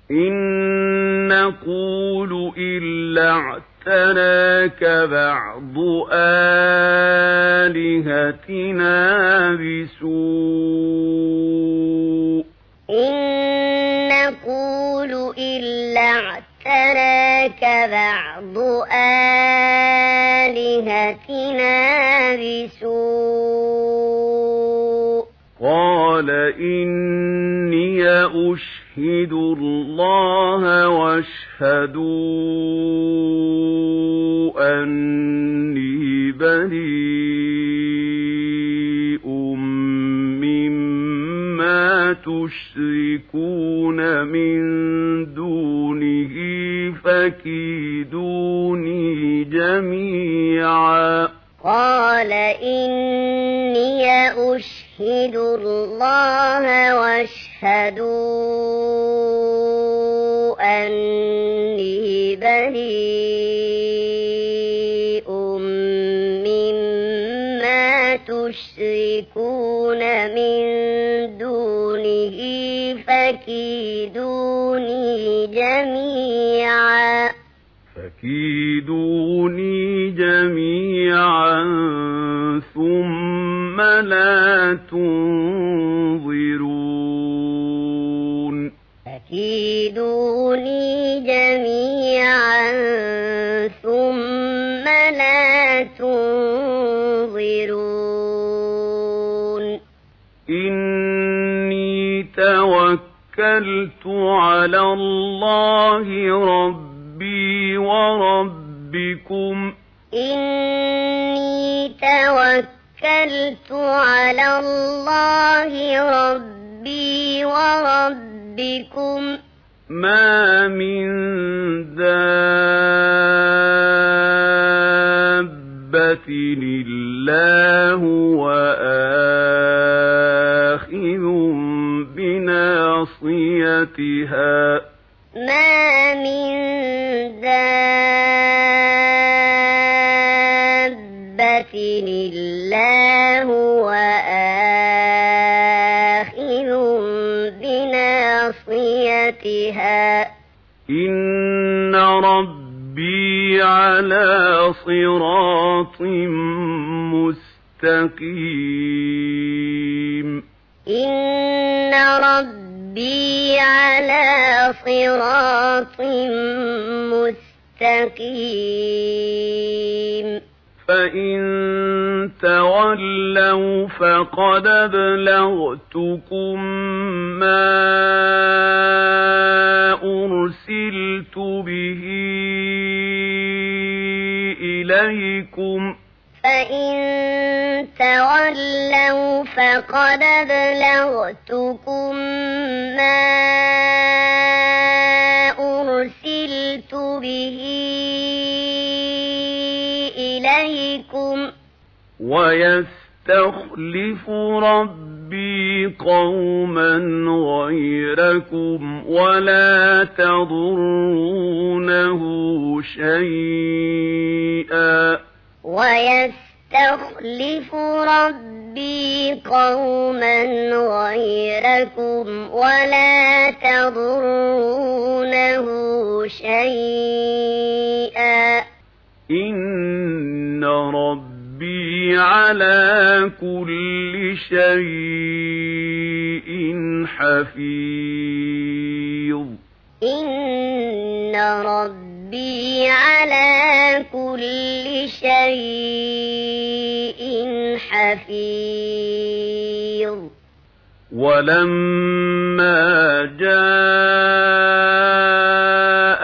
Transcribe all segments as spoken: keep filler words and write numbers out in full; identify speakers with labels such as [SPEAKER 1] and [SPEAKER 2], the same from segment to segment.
[SPEAKER 1] إن نقول إلا اعتراك بعض آلهتنا بسوء
[SPEAKER 2] إن نقول إلا اعتراك بعض آلهتنا بسوء
[SPEAKER 1] قال إني أشهد الله واشهدوا أني بريء مما تشركون من دونه فكيدوني جميعا
[SPEAKER 2] قال إني أشهد الله واشهدوا أني بريء مما تشركون من دونه فكيدوني جميعا
[SPEAKER 1] فكيدوني جميعا ثم لا تنظرون
[SPEAKER 2] فكيدوني جميعا ثم لا تنظرون
[SPEAKER 1] إني توكلت على الله ربي وربكم
[SPEAKER 2] إني توكلت على الله ربي وربكم
[SPEAKER 1] ما من دابة إلا هو آخذ بناصيتها
[SPEAKER 2] ما من دابة إلا هو آخذ بناصيتها
[SPEAKER 1] إن ربي على صراط مستقيم
[SPEAKER 2] إن ربي على صراط مستقيم
[SPEAKER 1] فإن تولوا فقد أبلغتكم ما أرسلت به إليكم
[SPEAKER 2] فإن تولوا فقد أبلغتكم ما أرسلت به إليكم
[SPEAKER 1] ويستخلف ربي قوما غيركم ولا تضرونه شيئا
[SPEAKER 2] ويستخلف ربي قوما غيركم ولا تضرونه شيئا
[SPEAKER 1] إن ربي على كل شيء حفيظ
[SPEAKER 2] إن ربي على كل شيء حفيظ
[SPEAKER 1] ولما جاء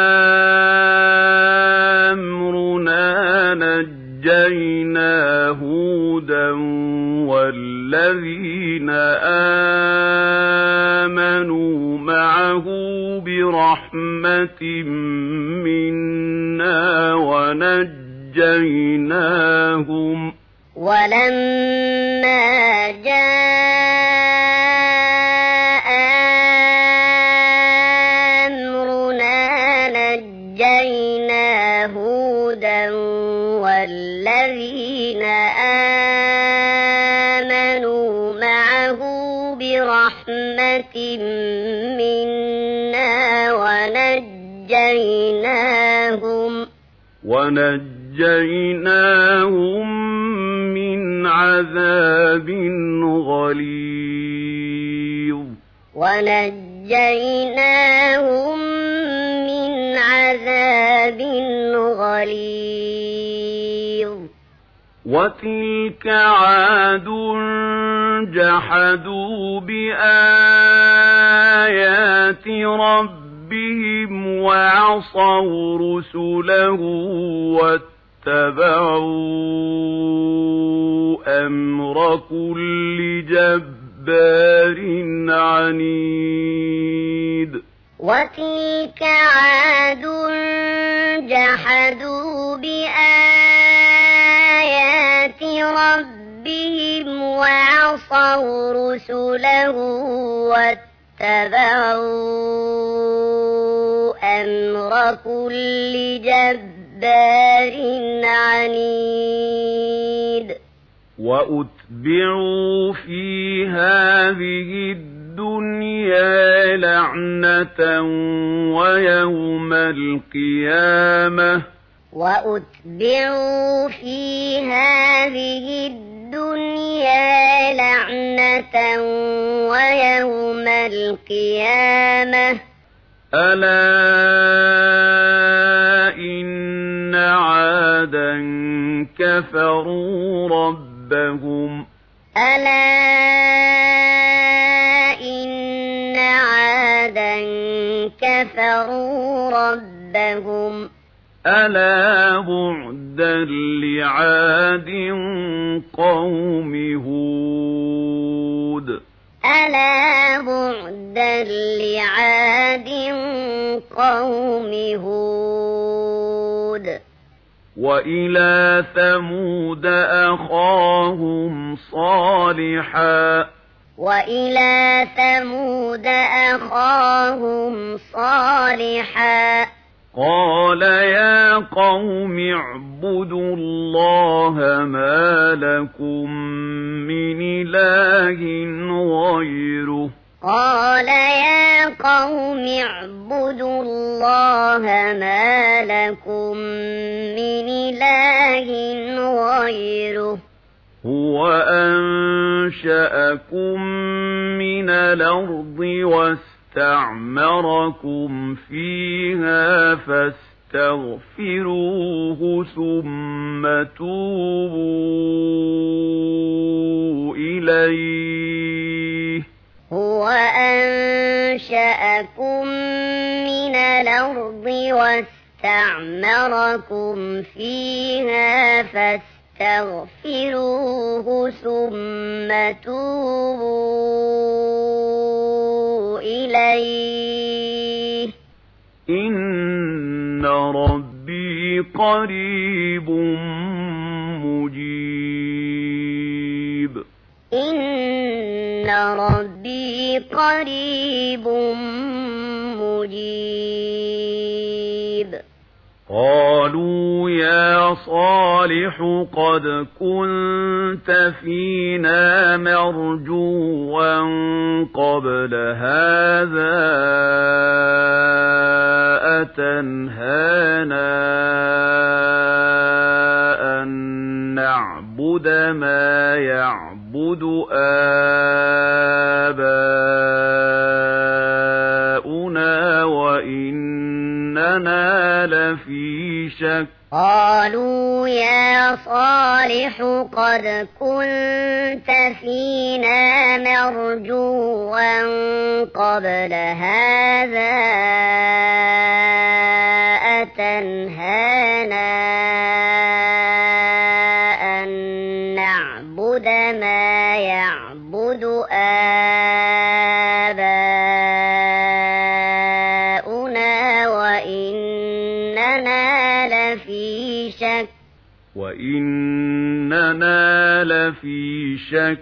[SPEAKER 1] أمرنا نجينا هودا والذين آمنوا معه برحمة منا ونجيناهم
[SPEAKER 2] ولما جاء أمرنا نجينا هودا والذين آمنوا معه برحمة منا ونجيناهم
[SPEAKER 1] ونجيناهم من عذاب غليظ
[SPEAKER 2] ونجيناهم من عذاب غليظ
[SPEAKER 1] وتلك عاد جحدوا بآيات ربهم وعصوا رسله واتبعوا أمر كل جبار عنيد
[SPEAKER 2] وتلك عاد جحدوا بآيات ربهم وعصوا رسله واتبعوا أمر كل جبار عنيد
[SPEAKER 1] وأتبعوا في هذه الدنيا لعنة ويوم القيامة
[SPEAKER 2] وأتبعوا في هذه الدنيا لعنة ويوم القيامة
[SPEAKER 1] ألا إن عادا كفروا ربهم
[SPEAKER 2] ألا إن عادا كفروا ربهم
[SPEAKER 1] ألا بعدا لعاد قوم هود
[SPEAKER 2] ألا بعدا لعاد قوم هود
[SPEAKER 1] وإلى ثمود أخاهم صالحا
[SPEAKER 2] وإلى ثمود أخاهم صالحا
[SPEAKER 1] قال يا قوم اعبدوا الله ما لكم من إله غيره
[SPEAKER 2] قال يا قوم اعبدوا الله ما لكم من إله غيره
[SPEAKER 1] هو أنشأكم من الأرض واستعمركم فيها فاستغفروه ثم توبوا إليه
[SPEAKER 2] هو أنشأكم من الأرض واستعمركم فيها فاستغفروه ثم توبوا إليه
[SPEAKER 1] إن ربي قريب مجيب
[SPEAKER 2] إن ربي قريب مجيب
[SPEAKER 1] قالوا يا صالح قد كنت فينا مرجوا قبل هذا أتنهانا أن نعبد ما يعبد آباؤنا وإننا لفي شك
[SPEAKER 2] قالوا يا صالح قد كنت فينا مرجوا قبل هذا أتنهانا أن نعبد ما يعبد آباؤنا وإننا لفي شك
[SPEAKER 1] وإننا لفي شك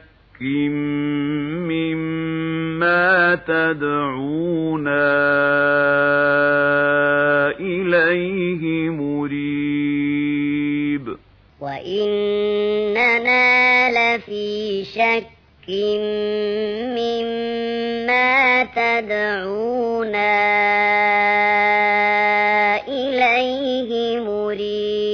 [SPEAKER 1] مما تدعونا إليه مريب
[SPEAKER 2] وإننا لفي شك مما تدعونا إليه مريب